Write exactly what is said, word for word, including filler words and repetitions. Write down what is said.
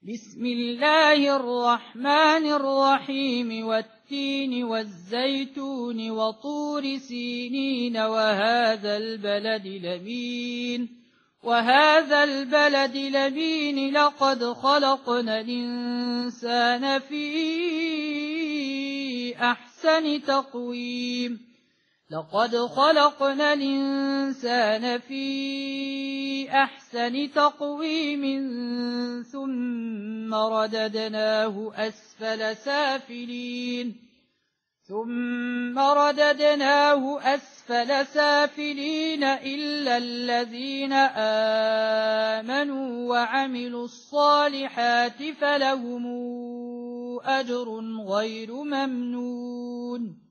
بسم الله الرحمن الرحيم والتين والزيتون وطور سينين وهذا البلد لمين وهذا البلد لمين لقد خلقنا الإنسان في أحسن تقويم لقد خلقنا الإنسان في أحسن تقويم ثم رددناه أسفل سافلين ثم رددناه أسفل سافلين إلا الذين آمنوا وعملوا الصالحات فلهم أجر غير ممنون